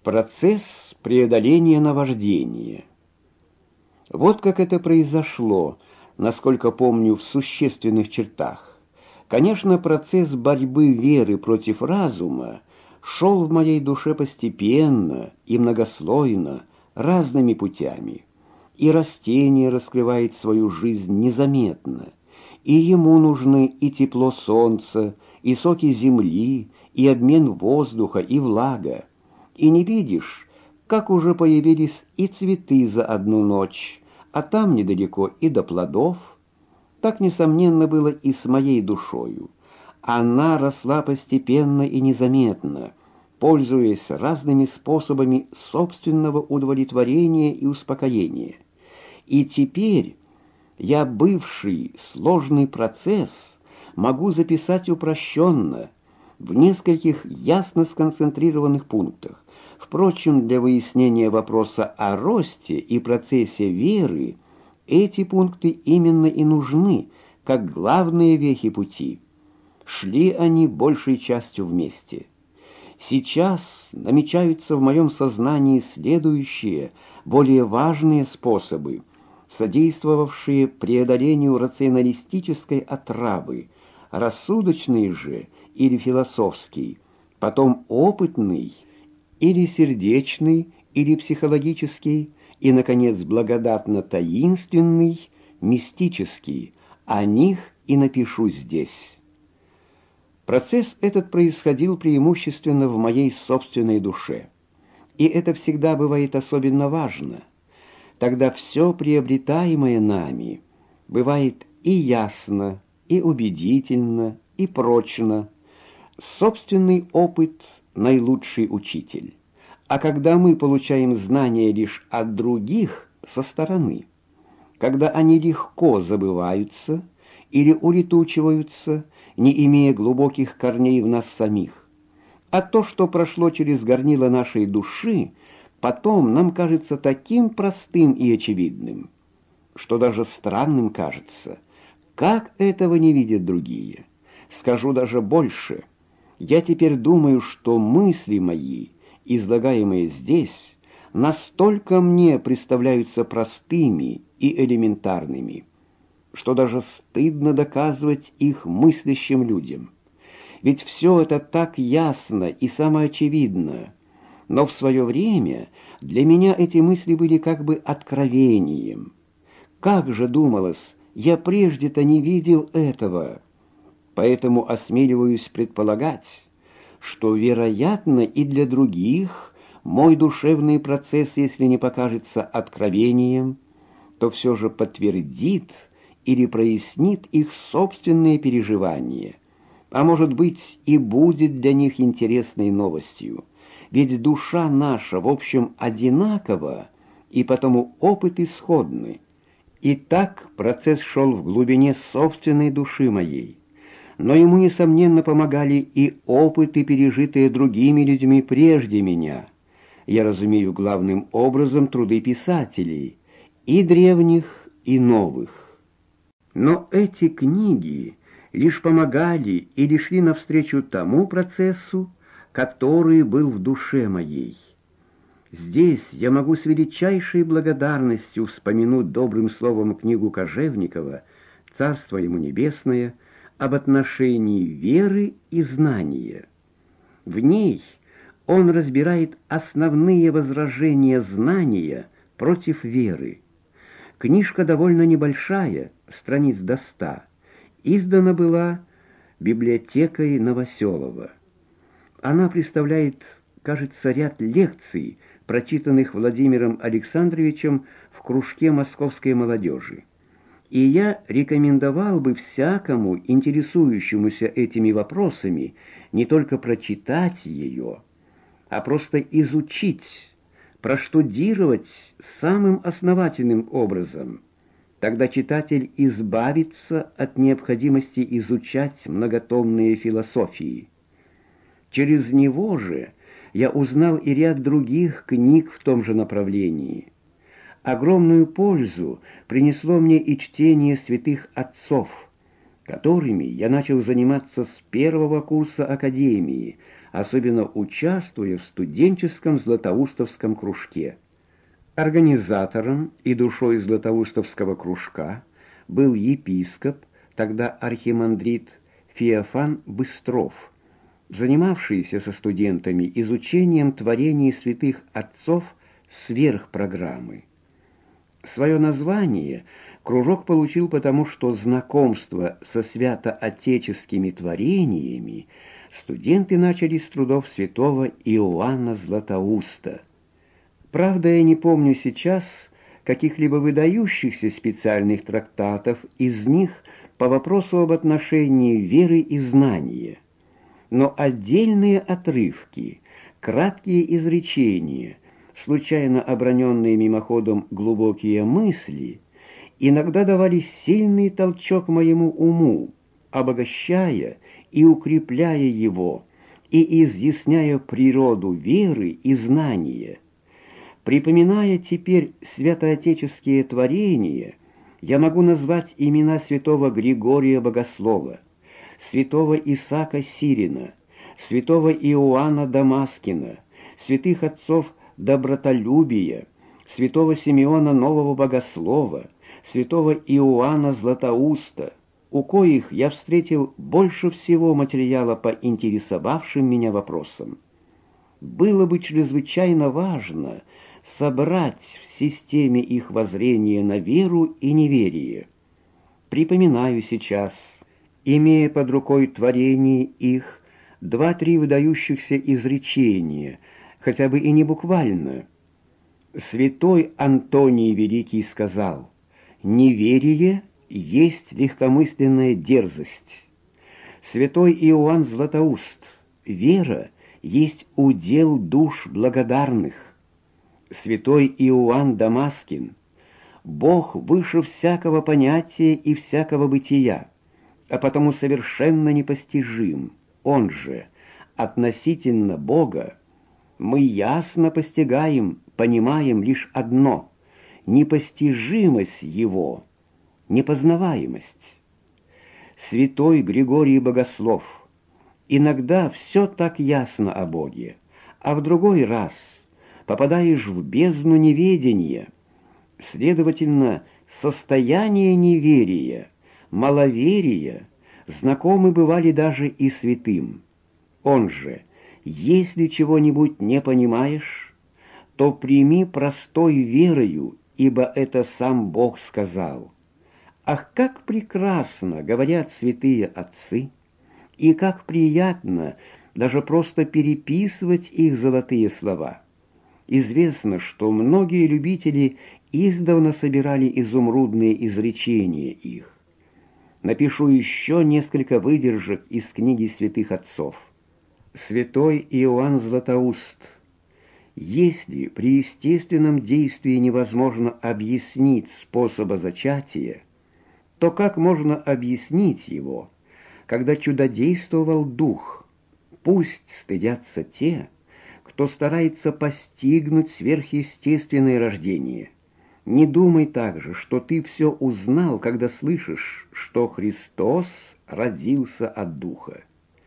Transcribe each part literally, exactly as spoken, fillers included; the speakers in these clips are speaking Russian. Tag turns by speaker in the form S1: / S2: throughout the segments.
S1: Процесс преодоления наваждения. Вот как это произошло, насколько помню, в существенных чертах. Конечно, процесс борьбы веры против разума шел в моей душе постепенно и многослойно, разными путями. И растение раскрывает свою жизнь незаметно, и ему нужны и тепло солнца, и соки земли, и обмен воздуха, и влага. И не видишь, как уже появились и цветы за одну ночь, а там недалеко и до плодов. Так, несомненно, было и с моей душою. Она росла постепенно и незаметно, пользуясь разными способами собственного удовлетворения и успокоения. И теперь я бывший сложный процесс могу записать упрощенно, в нескольких ясно сконцентрированных пунктах. Впрочем, для выяснения вопроса о росте и процессе веры эти пункты именно и нужны, как главные вехи пути. Шли они большей частью вместе. Сейчас намечаются в моем сознании следующие, более важные способы, содействовавшие преодолению рационалистической отравы, рассудочный же или философский, потом опытный, или сердечный, или психологический, и, наконец, благодатно-таинственный, мистический. О них и напишу здесь. Процесс этот происходил преимущественно в моей собственной душе. И это всегда бывает особенно важно. Тогда все приобретаемое нами бывает и ясно, и убедительно, и прочно. Собственный опыт — наилучший учитель. А когда мы получаем знания лишь от других со стороны, когда они легко забываются или улетучиваются, не имея глубоких корней в нас самих, а то, что прошло через горнило нашей души, потом нам кажется таким простым и очевидным, что даже странным кажется. Как этого не видят другие? Скажу даже больше. Я теперь думаю, что мысли мои, излагаемые здесь, настолько мне представляются простыми и элементарными, что даже стыдно доказывать их мыслящим людям. Ведь все это так ясно и самоочевидно, но в свое время для меня эти мысли были как бы откровением. Как же, думалось, я прежде-то не видел этого. Поэтому осмеливаюсь предполагать, что, вероятно, и для других мой душевный процесс, если не покажется откровением, то все же подтвердит или прояснит их собственные переживания, а может быть и будет для них интересной новостью. Ведь душа наша, в общем, одинакова, и потому опыт исходный. И так процесс шел в глубине собственной души моей. Но ему, несомненно, помогали и опыты, пережитые другими людьми прежде меня. Я разумею главным образом труды писателей, и древних, и новых. Но эти книги лишь помогали или шли навстречу тому процессу, который был в душе моей. Здесь я могу с величайшей благодарностью вспомянуть добрым словом книгу Кожевникова «Царство ему небесное» об отношении веры и знания. В ней он разбирает основные возражения знания против веры. Книжка довольно небольшая, страниц до ста, издана была библиотекой Новоселова. Она представляет, кажется, ряд лекций, прочитанных Владимиром Александровичем в кружке московской молодежи. И я рекомендовал бы всякому, интересующемуся этими вопросами, не только прочитать ее, а просто изучить, проштудировать самым основательным образом. Тогда читатель избавится от необходимости изучать многотомные философии. Через него же я узнал и ряд других книг в том же направлении. Огромную пользу принесло мне и чтение святых отцов, которыми я начал заниматься с первого курса академии, особенно участвуя в студенческом златоустовском кружке. Организатором и душой златоустовского кружка был епископ, тогда архимандрит Феофан Быстров, занимавшийся со студентами изучением творений святых отцов сверх программы. Свое название кружок получил потому, что знакомство со святоотеческими творениями студенты начали с трудов святого Иоанна Златоуста. Правда, я не помню сейчас каких-либо выдающихся специальных трактатов из них по вопросу об отношении веры и знания. Но отдельные отрывки, краткие изречения, случайно оброненные мимоходом глубокие мысли, иногда давали сильный толчок моему уму, обогащая и укрепляя его, и изъясняя природу веры и знания. Припоминая теперь святоотеческие творения, я могу назвать имена святого Григория Богослова, святого Исаака Сирина, святого Иоанна Дамаскина, святых отцов Добротолюбия, святого Симеона Нового Богослова, святого Иоанна Златоуста, у коих я встретил больше всего материала по интересовавшим меня вопросам. Было бы чрезвычайно важно собрать в системе их воззрения на веру и неверие. Припоминаю сейчас, имея под рукой творение их, два-три выдающихся изречения, хотя бы и не буквально. Святой Антоний Великий сказал: «Неверие есть легкомысленная дерзость». Святой Иоанн Златоуст: «Вера есть удел душ благодарных». Святой Иоанн Дамаскин: «Бог выше всякого понятия и всякого бытия, а потому совершенно непостижим. Он же, относительно Бога, мы ясно постигаем, понимаем лишь одно — непостижимость Его, непознаваемость». Святой Григорий Богослов: «Иногда все так ясно о Боге, а в другой раз попадаешь в бездну неведения. Следовательно, состояние неверия, маловерия знакомы бывали даже и святым. Он же: если чего-нибудь не понимаешь, то прими простой верою, ибо это сам Бог сказал». Ах, как прекрасно говорят святые отцы, и как приятно даже просто переписывать их золотые слова. Известно, что многие любители издавна собирали изумрудные изречения их. Напишу еще несколько выдержек из книги святых отцов. Святой Иоанн Златоуст: «Если при естественном действии невозможно объяснить способа зачатия, то как можно объяснить его, когда чудодействовал Дух? Пусть стыдятся те, кто старается постигнуть сверхъестественное рождение. Не думай также, что ты все узнал, когда слышишь, что Христос родился от Духа.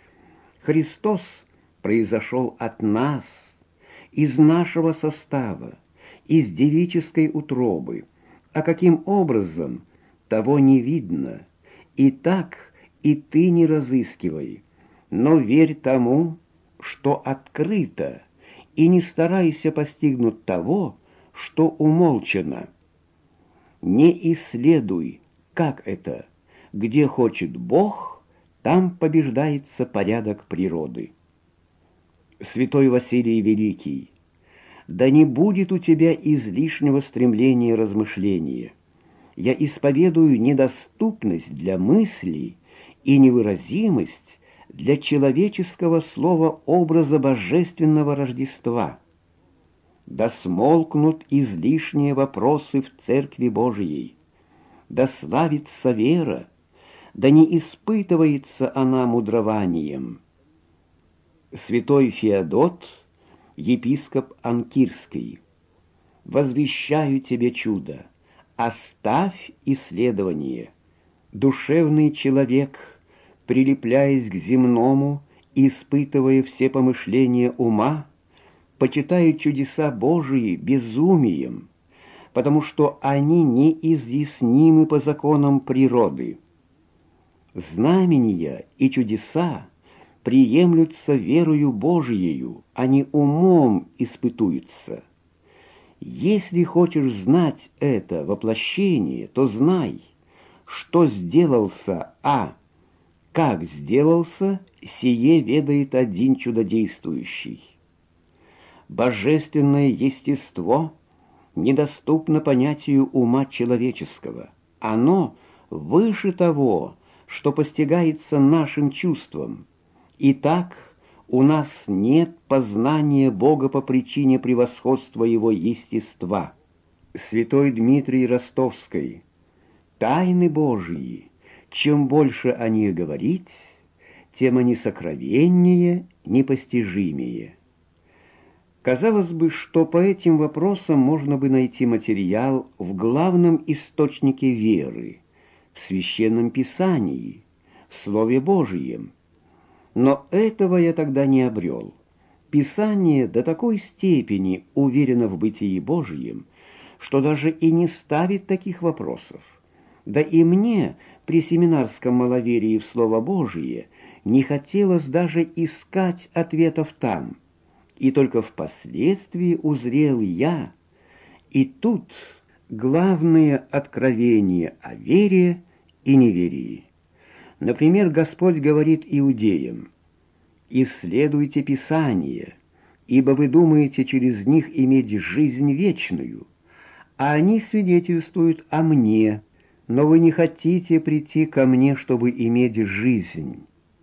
S1: Христос произошел от нас, из нашего состава, из девической утробы, а каким образом, того не видно. И так и ты не разыскивай, но верь тому, что открыто, и не старайся постигнуть того, что умолчано. Не исследуй, как это, где хочет Бог, там побеждается порядок природы». Святой Василий Великий: «Да не будет у тебя излишнего стремления размышления. Я исповедую недоступность для мыслей и невыразимость для человеческого слова образа божественного Рождества. Да смолкнут излишние вопросы в Церкви Божией, да славится вера, да не испытывается она мудрованием». Святой Феодот, епископ Анкирский: «Возвещаю тебе чудо, оставь исследование. Душевный человек, прилепляясь к земному испытывая все помышления ума, почитает чудеса Божии безумием, потому что они неизъяснимы по законам природы. Знамения и чудеса приемлются верою Божиею, а не умом испытуются. Если хочешь знать это воплощение, то знай, что сделался А, как сделался, сие ведает один чудодействующий. Божественное естество недоступно понятию ума человеческого. Оно выше того, что постигается нашим чувством. Итак, у нас нет познания Бога по причине превосходства Его естества. Святой Дмитрий Ростовский. Тайны Божьи, чем больше о них говорить, тем они сокровеннее, непостижимее. Казалось бы, что по этим вопросам можно бы найти материал в главном источнике веры, в Священном Писании, в Слове Божьем. Но этого я тогда не обрел. Писание до такой степени уверено в бытии Божьем, что даже и не ставит таких вопросов. Да и мне при семинарском маловерии в Слово Божие не хотелось даже искать ответов там. И только впоследствии узрел я, и тут главное откровение о вере и неверии. Например, Господь говорит иудеям: «Исследуйте Писание, ибо вы думаете через них иметь жизнь вечную, а они свидетельствуют о мне, но вы не хотите прийти ко мне, чтобы иметь жизнь».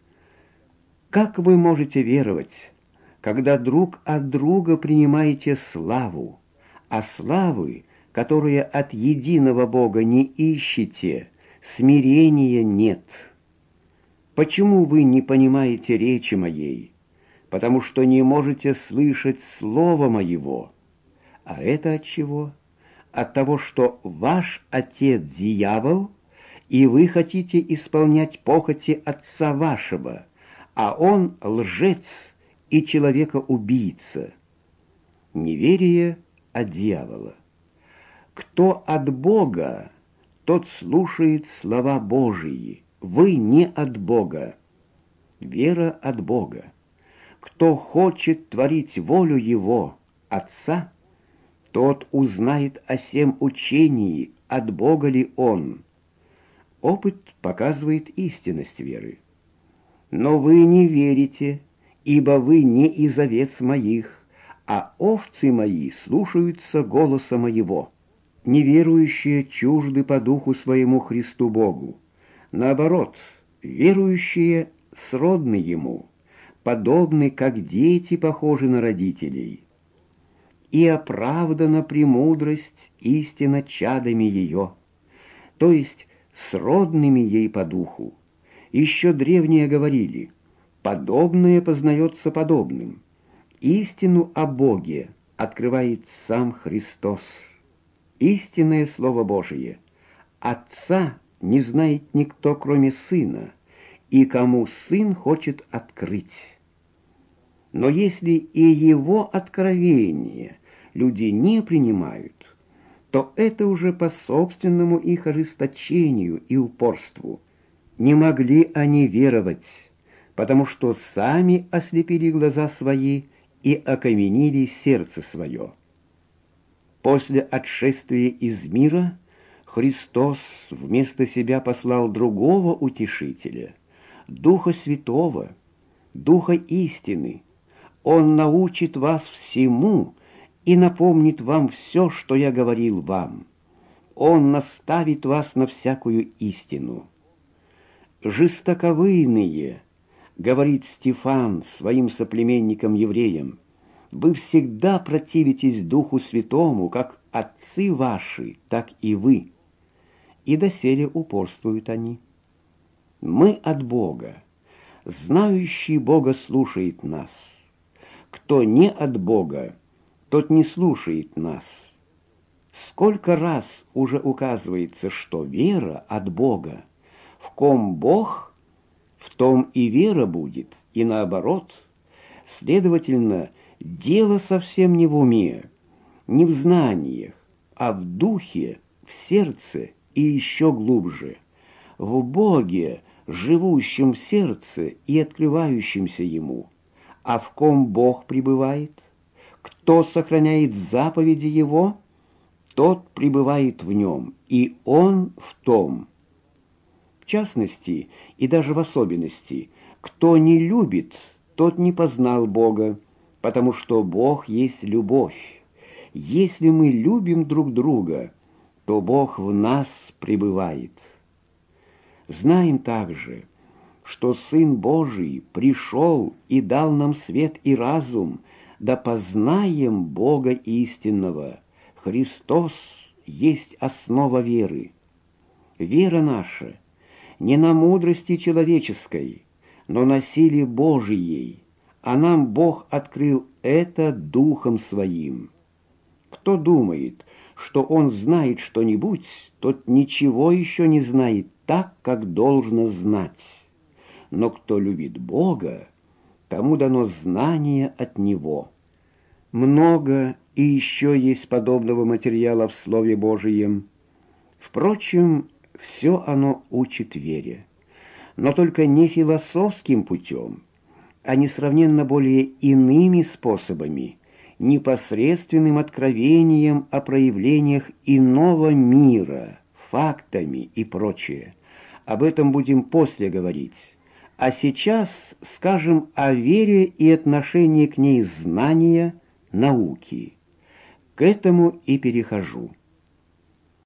S1: Как вы можете веровать, когда друг от друга принимаете славу, а славы, которые от единого Бога не ищете, смирения нет? Почему вы не понимаете речи моей? Потому что не можете слышать слова моего. А это от чего? От того, что ваш отец дьявол, и вы хотите исполнять похоти отца вашего, а он лжец и человека-убийца. Неверие от дьявола. Кто от Бога, тот слушает слова Божии. Вы не от Бога. Вера от Бога. Кто хочет творить волю Его, Отца, тот узнает о сем учении, от Бога ли он. Опыт показывает истинность веры. Но вы не верите, ибо вы не из овец моих, а овцы мои слушаются голоса моего. Неверующие чужды по духу своему Христу Богу. Наоборот, верующие сродны Ему, подобны, как дети похожи на родителей. И оправдана премудрость истинно чадами ее, то есть сродными ей по духу. Еще древние говорили: подобное познается подобным. Истину о Боге открывает сам Христос. Истинное Слово Божие. Отца не знает никто, кроме Сына, и кому Сын хочет открыть. Но если и Его откровение люди не принимают, то это уже по собственному их ожесточению и упорству. Не могли они веровать, потому что сами ослепили глаза свои и окаменили сердце свое. После отшествия из мира Христос вместо себя послал другого утешителя, Духа Святого, Духа истины. Он научит вас всему и напомнит вам все, что я говорил вам. Он наставит вас на всякую истину. «Жестоковыйные, — говорит Стефан своим соплеменникам-евреям, — вы всегда противитесь Духу Святому, как отцы ваши, так и вы». И доселе упорствуют они. Мы от Бога. Знающий Бога слушает нас. Кто не от Бога, тот не слушает нас. Сколько раз уже указывается, что вера от Бога. В ком Бог, в том и вера будет. и наоборот. Следовательно, дело совсем не в уме, не в знаниях, а в духе, в сердце и еще глубже, в Боге, живущем в сердце и открывающемся Ему. А в ком Бог пребывает? Кто сохраняет заповеди Его? Тот пребывает в Нем, и Он в том. В частности, и даже в особенности, кто не любит, тот не познал Бога, потому что Бог есть любовь. Если мы любим друг друга, то Бог в нас пребывает. Знаем также, что Сын Божий пришел и дал нам свет и разум, да познаем Бога истинного. Христос есть основа веры. Вера наша не на мудрости человеческой, но на силе Божией, а нам Бог открыл это Духом Своим. Кто думает, что он знает что-нибудь, тот ничего еще не знает так, как должно знать. Но кто любит Бога, тому дано знание от Него. Много и еще есть подобного материала в Слове Божием. Впрочем, все оно учит вере, но только не философским путем, а несравненно более иными способами, непосредственным откровением о проявлениях иного мира, фактами и прочее. Об этом будем после говорить. А сейчас скажем о вере и отношении к ней знания, науки. К этому и перехожу.